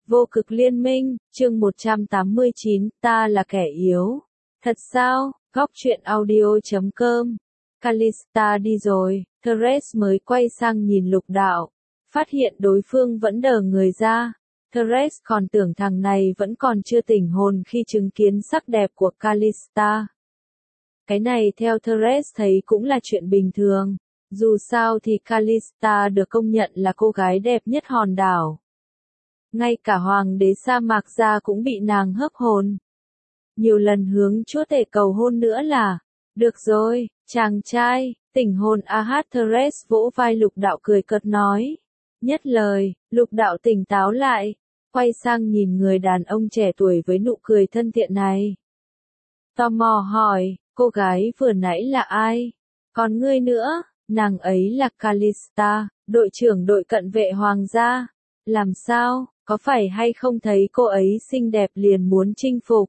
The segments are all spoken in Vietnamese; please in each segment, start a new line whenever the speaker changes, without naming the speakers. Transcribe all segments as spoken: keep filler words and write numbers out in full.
Vô cực liên minh, chương một trăm tám mươi chín, ta là kẻ yếu. Thật sao? Góc truyện audio chấm com. Calista đi rồi, Thérèse mới quay sang nhìn Lục Đạo. Phát hiện đối phương vẫn đờ người ra. Thérèse còn tưởng thằng này vẫn còn chưa tỉnh hồn khi chứng kiến sắc đẹp của Calista. Cái này theo Thérèse thấy cũng là chuyện bình thường. Dù sao thì Calista được công nhận là cô gái đẹp nhất hòn đảo. Ngay cả hoàng đế sa mạc gia cũng bị nàng hấp hồn. Nhiều lần hướng chúa tể cầu hôn nữa là, được rồi, chàng trai, tỉnh hồn a hát. Thérèse vỗ vai Lục Đạo cười cợt nói. Nhất lời, Lục Đạo tỉnh táo lại, quay sang nhìn người đàn ông trẻ tuổi với nụ cười thân thiện này. Tò mò hỏi, cô gái vừa nãy là ai? Còn ngươi nữa, nàng ấy là Calista, đội trưởng đội cận vệ hoàng gia. Làm sao, có phải hay không thấy cô ấy xinh đẹp liền muốn chinh phục?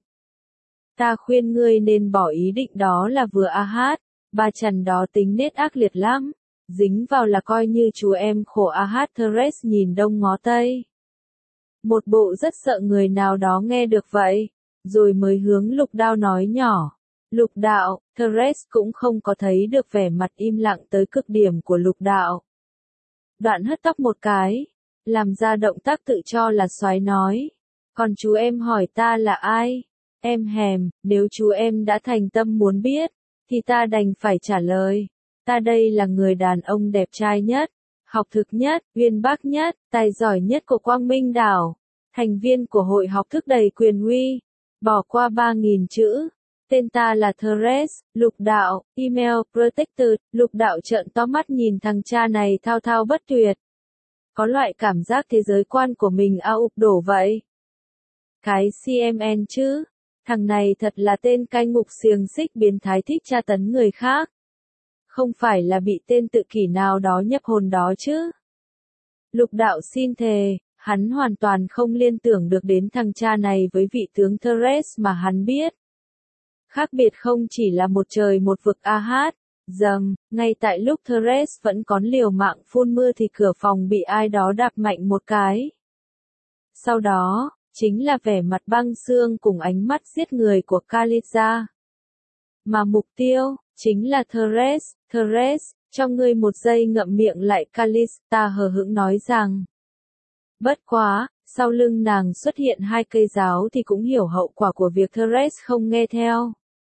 Ta khuyên ngươi nên bỏ ý định đó là vừa a hát, bà chằn đó tính nết ác liệt lắm, dính vào là coi như chú em khổ a hát. Thérèse nhìn đông ngó tây. Một bộ rất sợ người nào đó nghe được vậy, rồi mới hướng Lục Đạo nói nhỏ. Lục Đạo, Thérèse cũng không có thấy được vẻ mặt im lặng tới cực điểm của Lục Đạo. Đoạn hất tóc một cái, làm ra động tác tự cho là soái nói. Còn chú em hỏi ta là ai? Em hèm, nếu chú em đã thành tâm muốn biết, thì ta đành phải trả lời. Ta đây là người đàn ông đẹp trai nhất, học thực nhất, uyên bác nhất, tài giỏi nhất của Quang Minh đảo. Thành viên của hội học thức đầy quyền uy. Bỏ qua ba nghìn chữ. Tên ta là Thérèse. Lục Đạo, email, protected. Lục Đạo trợn to mắt nhìn thằng cha này thao thao bất tuyệt. Có loại cảm giác thế giới quan của mình ao ụp đổ vậy. Cái xê em en chứ, thằng này thật là tên cai ngục xiềng xích biến thái thích tra tấn người khác. Không phải là bị tên tự kỷ nào đó nhập hồn đó chứ. Lục Đạo xin thề, hắn hoàn toàn không liên tưởng được đến thằng cha này với vị tướng Thérèse mà hắn biết. Khác biệt không chỉ là một trời một vực a hát. Dầm, ngay tại lúc Thérèse vẫn còn liều mạng phun mưa thì cửa phòng bị ai đó đạp mạnh một cái. Sau đó, chính là vẻ mặt băng xương cùng ánh mắt giết người của Calista. Mà mục tiêu, chính là Thérèse. Thérèse, cho ngươi một giây ngậm miệng lại. Calista hờ hững nói rằng. Bất quá, sau lưng nàng xuất hiện hai cây giáo thì cũng hiểu hậu quả của việc Thérèse không nghe theo.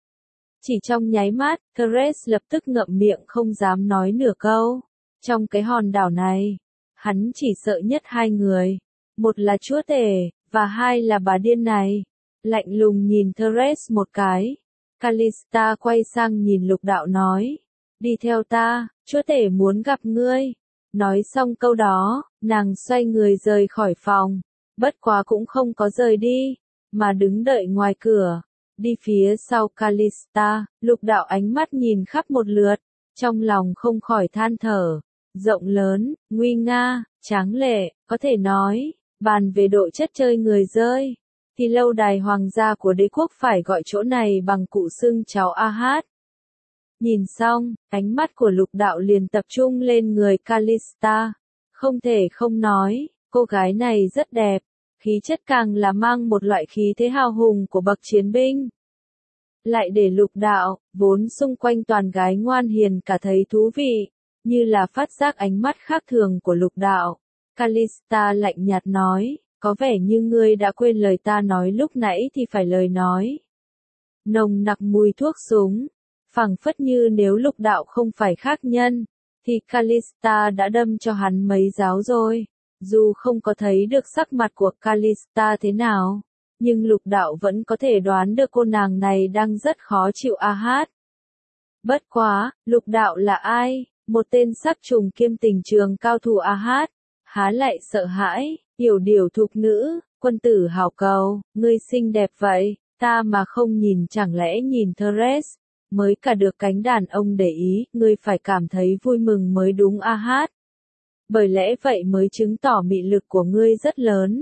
Chỉ trong nháy mắt, Thérèse lập tức ngậm miệng không dám nói nửa câu. Trong cái hòn đảo này, hắn chỉ sợ nhất hai người. Một là chúa tể, và hai là bà điên này. Lạnh lùng nhìn Thérèse một cái. Calista quay sang nhìn Lục Đạo nói. Đi theo ta, chúa tể muốn gặp ngươi. Nói xong câu đó, nàng xoay người rời khỏi phòng. Bất quá cũng không có rời đi, mà đứng đợi ngoài cửa. Đi phía sau Calista, Lục Đạo ánh mắt nhìn khắp một lượt, trong lòng không khỏi than thở. Rộng lớn, nguy nga, tráng lệ, có thể nói, bàn về độ chất chơi người rơi, thì lâu đài hoàng gia của đế quốc phải gọi chỗ này bằng cụ xưng cháu a hát. Nhìn xong, ánh mắt của Lục Đạo liền tập trung lên người Calista. Không thể không nói, cô gái này rất đẹp. Khí chất càng là mang một loại khí thế hào hùng của bậc chiến binh. Lại để Lục Đạo, vốn xung quanh toàn gái ngoan hiền cả thấy thú vị, như là phát giác ánh mắt khác thường của Lục Đạo. Calista lạnh nhạt nói, có vẻ như ngươi đã quên lời ta nói lúc nãy thì phải lời nói. Nồng nặc mùi thuốc súng, phảng phất như nếu Lục Đạo không phải khác nhân, thì Calista đã đâm cho hắn mấy giáo rồi. Dù không có thấy được sắc mặt của Calista thế nào, nhưng Lục Đạo vẫn có thể đoán được cô nàng này đang rất khó chịu a hát. Bất quá, Lục Đạo là ai? Một tên sắc trùng kiêm tình trường cao thủ a hát. Há lại sợ hãi, yểu điểu thục nữ, quân tử hảo cầu, ngươi xinh đẹp vậy, ta mà không nhìn chẳng lẽ nhìn Thérèse, mới cả được cánh đàn ông để ý, ngươi phải cảm thấy vui mừng mới đúng a hát. Bởi lẽ vậy mới chứng tỏ mị lực của ngươi rất lớn.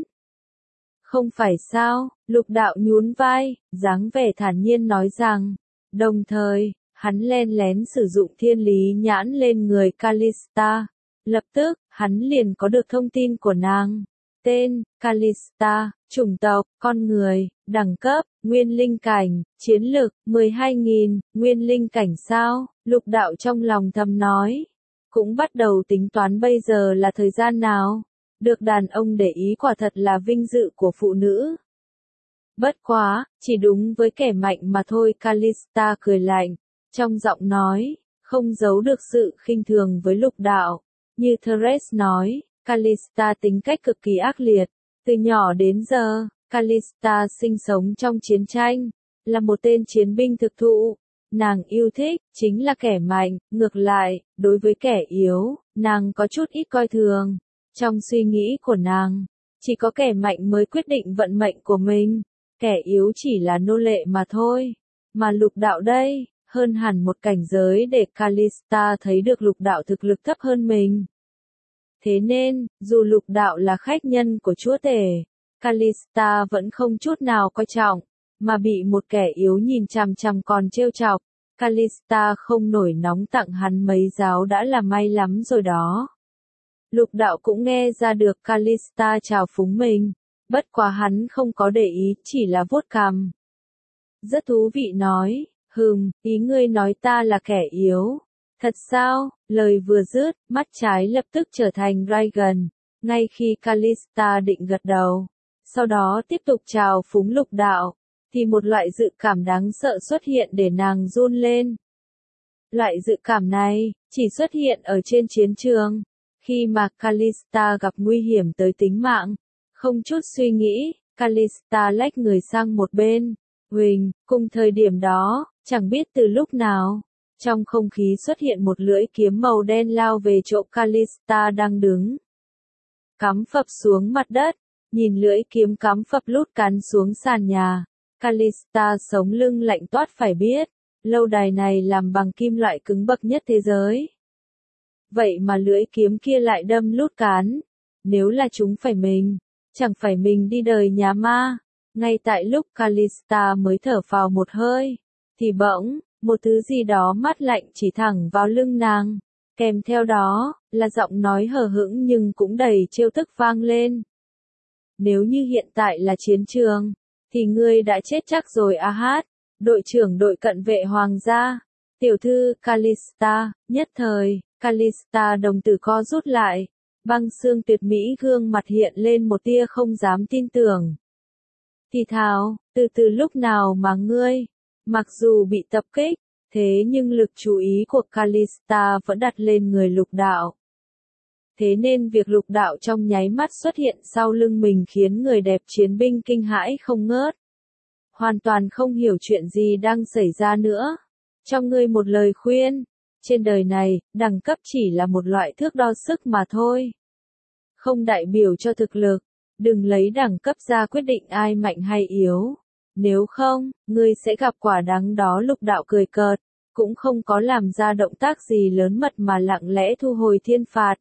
Không phải sao, Lục Đạo nhún vai, dáng vẻ thản nhiên nói rằng. Đồng thời, hắn len lén sử dụng thiên lý nhãn lên người Calista. Lập tức, hắn liền có được thông tin của nàng. Tên, Kalista, chủng tộc, con người, đẳng cấp, nguyên linh cảnh, chiến lực, mười hai nghìn, nguyên linh cảnh sao, lục đạo trong lòng thầm nói. Cũng bắt đầu tính toán bây giờ là thời gian nào. Được đàn ông để ý quả thật là vinh dự của phụ nữ. Bất quá, chỉ đúng với kẻ mạnh mà thôi. Kalista cười lạnh, trong giọng nói, không giấu được sự khinh thường với lục đạo. Như Thérèse nói, Kalista tính cách cực kỳ ác liệt. Từ nhỏ đến giờ, Kalista sinh sống trong chiến tranh, là một tên chiến binh thực thụ. Nàng yêu thích, chính là kẻ mạnh, ngược lại, đối với kẻ yếu, nàng có chút ít coi thường. Trong suy nghĩ của nàng, chỉ có kẻ mạnh mới quyết định vận mệnh của mình, kẻ yếu chỉ là nô lệ mà thôi. Mà lục đạo đây, hơn hẳn một cảnh giới để Kalista thấy được lục đạo thực lực thấp hơn mình. Thế nên, dù lục đạo là khách nhân của chúa tể, Kalista vẫn không chút nào coi trọng, mà bị một kẻ yếu nhìn chằm chằm còn trêu chọc. Kalista không nổi nóng tặng hắn mấy giáo đã là may lắm rồi đó. Lục đạo cũng nghe ra được Kalista trào phúng mình, bất quá hắn không có để ý, chỉ là vuốt cằm. Rất thú vị nói, hừm, ý ngươi nói ta là kẻ yếu. Thật sao? Lời vừa dứt, mắt trái lập tức trở thành Reagan, ngay khi Kalista định gật đầu. Sau đó tiếp tục chào phúng lục đạo, thì một loại dự cảm đáng sợ xuất hiện để nàng run lên. Loại dự cảm này, chỉ xuất hiện ở trên chiến trường. Khi mà Kalista gặp nguy hiểm tới tính mạng, không chút suy nghĩ, Kalista lách người sang một bên. Huỳnh, cùng thời điểm đó, chẳng biết từ lúc nào, trong không khí xuất hiện một lưỡi kiếm màu đen lao về chỗ Kalista đang đứng. Cắm phập xuống mặt đất, nhìn lưỡi kiếm cắm phập lút cắn xuống sàn nhà. Kalista sống lưng lạnh toát phải biết, lâu đài này làm bằng kim loại cứng bậc nhất thế giới. Vậy mà lưỡi kiếm kia lại đâm lút cán. Nếu là chúng phải mình, chẳng phải mình đi đời nhà ma. Ngay tại lúc Kalista mới thở phào một hơi, thì bỗng, một thứ gì đó mát lạnh chỉ thẳng vào lưng nàng. Kèm theo đó, là giọng nói hờ hững nhưng cũng đầy trêu tức vang lên. Nếu như hiện tại là chiến trường, thì ngươi đã chết chắc rồi Ahad, đội trưởng đội cận vệ hoàng gia. Tiểu thư Kalista, nhất thời, Kalista đồng tử co rút lại, băng xương tuyệt mỹ gương mặt hiện lên một tia không dám tin tưởng. Thì thào, từ từ lúc nào mà ngươi, mặc dù bị tập kích, thế nhưng lực chú ý của Kalista vẫn đặt lên người lục đạo. Thế nên việc lục đạo trong nháy mắt xuất hiện sau lưng mình khiến người đẹp chiến binh kinh hãi không ngớt. Hoàn toàn không hiểu chuyện gì đang xảy ra nữa. Cho ngươi một lời khuyên, trên đời này, đẳng cấp chỉ là một loại thước đo sức mà thôi. Không đại biểu cho thực lực, đừng lấy đẳng cấp ra quyết định ai mạnh hay yếu. Nếu không, ngươi sẽ gặp quả đắng đó. Lục đạo cười cợt, cũng không có làm ra động tác gì lớn mật mà lặng lẽ thu hồi thiên phạt.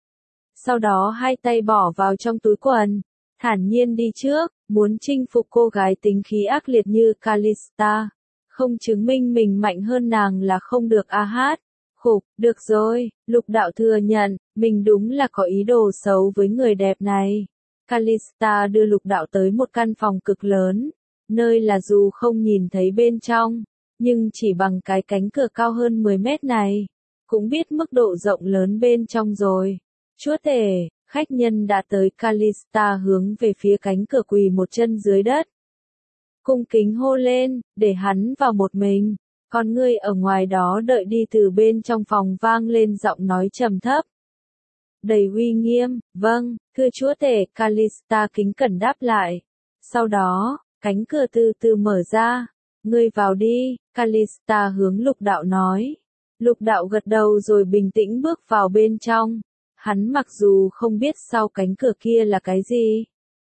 Sau đó hai tay bỏ vào trong túi quần, thản nhiên đi trước, muốn chinh phục cô gái tính khí ác liệt như Kalista. Không chứng minh mình mạnh hơn nàng là không được Ahad. Khục, được rồi, lục đạo thừa nhận, mình đúng là có ý đồ xấu với người đẹp này. Kalista đưa lục đạo tới một căn phòng cực lớn, nơi là dù không nhìn thấy bên trong, nhưng chỉ bằng cái cánh cửa cao hơn mười mét này, cũng biết mức độ rộng lớn bên trong rồi. Chúa tể, khách nhân đã tới. Kalista hướng về phía cánh cửa quỳ một chân dưới đất. Cung kính hô lên, để hắn vào một mình, còn ngươi ở ngoài đó đợi đi. Từ bên trong phòng vang lên giọng nói trầm thấp, đầy uy nghiêm, vâng, thưa chúa tể. Kalista kính cẩn đáp lại. Sau đó, cánh cửa từ từ mở ra, ngươi vào đi, Kalista hướng lục đạo nói. Lục đạo gật đầu rồi bình tĩnh bước vào bên trong. Hắn mặc dù không biết sau cánh cửa kia là cái gì,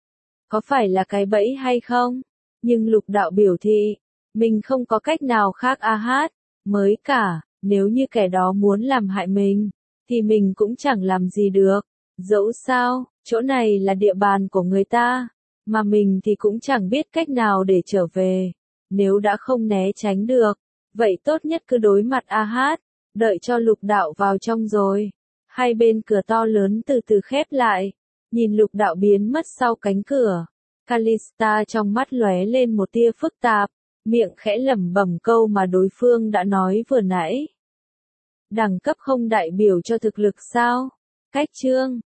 có phải là cái bẫy hay không, nhưng lục đạo biểu thị, mình không có cách nào khác Ahad, mới cả, nếu như kẻ đó muốn làm hại mình, thì mình cũng chẳng làm gì được. Dẫu sao, chỗ này là địa bàn của người ta, mà mình thì cũng chẳng biết cách nào để trở về. Nếu đã không né tránh được, vậy tốt nhất cứ đối mặt Ahad, đợi cho lục đạo vào trong rồi. Hai bên cửa to lớn từ từ khép lại, Nhìn lục đạo biến mất sau cánh cửa. Kalista trong mắt lóe lên một tia phức tạp, miệng khẽ lẩm bẩm câu mà đối phương đã nói vừa nãy. Đẳng cấp không đại biểu cho thực lực sao? Cách chương